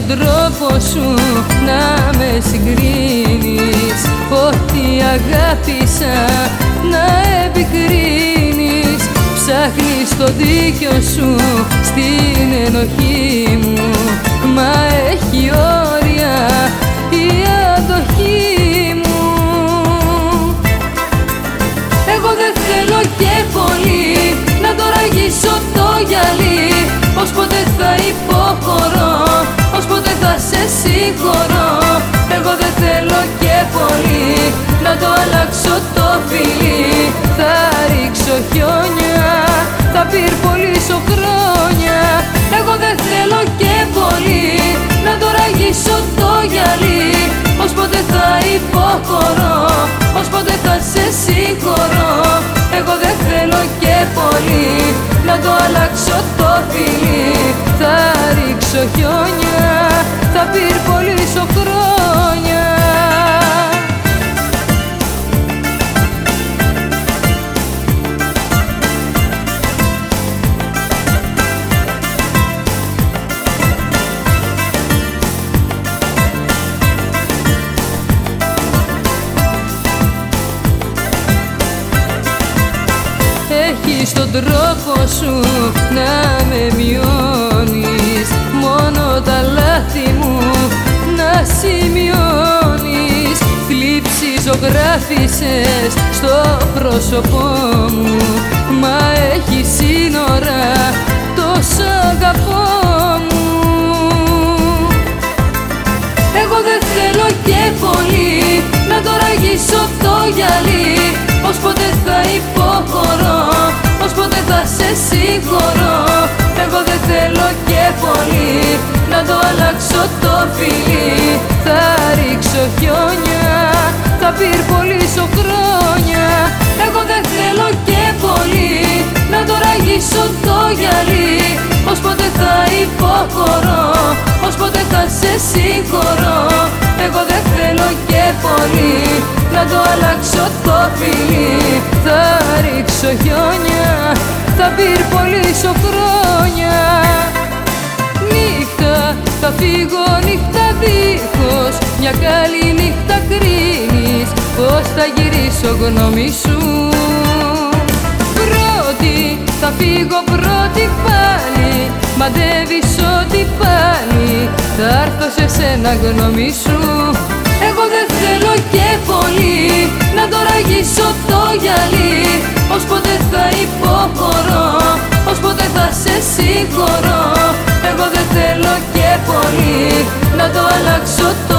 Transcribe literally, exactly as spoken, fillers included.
τον τρόπο σου να με συγκρίνεις, ότι αγάπησα να επικρίνεις. Ψάχνεις το δίκιο σου στην ενοχή μου, μα έχει όρια η αντοχή μου. Εγώ δεν θέλω και πολύ να το ραγίσω το γυαλί, πως ποτέ θα υποχωρώ, πως ποτέ θα σε συγχωρώ. Εγώ δεν θέλω και πολύ να το αλλάξω το φιλί, θα ρίξω χιόνια, θα πυρπολίσω χρόνια. Εγώ δεν θέλω και πολύ να το ραγίσω το γυαλί, πως ποτέ θα υποχωρώ, πως ποτέ θα σε συγχωρώ. Εγώ δεν θέλω και πολύ να το αλλάξω το φιλί, θα ρίξω χιόνια, θα πυρπολίσω χρόνια. Έχεις τον τρόπο σου να με μειώνεις, μόνο τα λάθη μου να σημειώνεις. Θλίψεις ζωγράφισες στο πρόσωπό μου, μα έχει σύνορα τόσο αγαπώ μου. Εγώ δεν θέλω και πολύ να το ραγίσω το γυαλί, πως ποτέ θα υποχωρώ, πως ποτέ θα σε συγχωρώ. Εγώ δεν θέλω και πολύ να το αλλάξω το φιλί, θα ρίξω χιόνια, θα πυρπολίσω χρόνια. Εγώ δεν θέλω και πολύ να το ραγίσω το γυαλί, πως ποτέ θα υποχωρώ, πως ποτέ θα σε συγχωρώ. Εγώ δεν θέλω και πολύ να το αλλάξω το φιλί, θα ρίξω χιόνια, θα πυρπολίσω χρόνια. Νύχτα θα φύγω, νύχτα δίχως μια καλή νύχτα κρίνεις, πως θα γυρίσω γνώμη σου. Πρώτη θα φύγω, πρώτη πάλι, μαντεύεις ότι πάλι θα έρθω σε σένα γνώμη σου. Εγώ δεν θέλω και πολύ να το ραγίσω το γυαλί, πως ποτέ θα υποχωρώ, πως ποτέ θα σε συγχωρώ. Εγώ δεν θέλω και πολύ να το αλλάξω το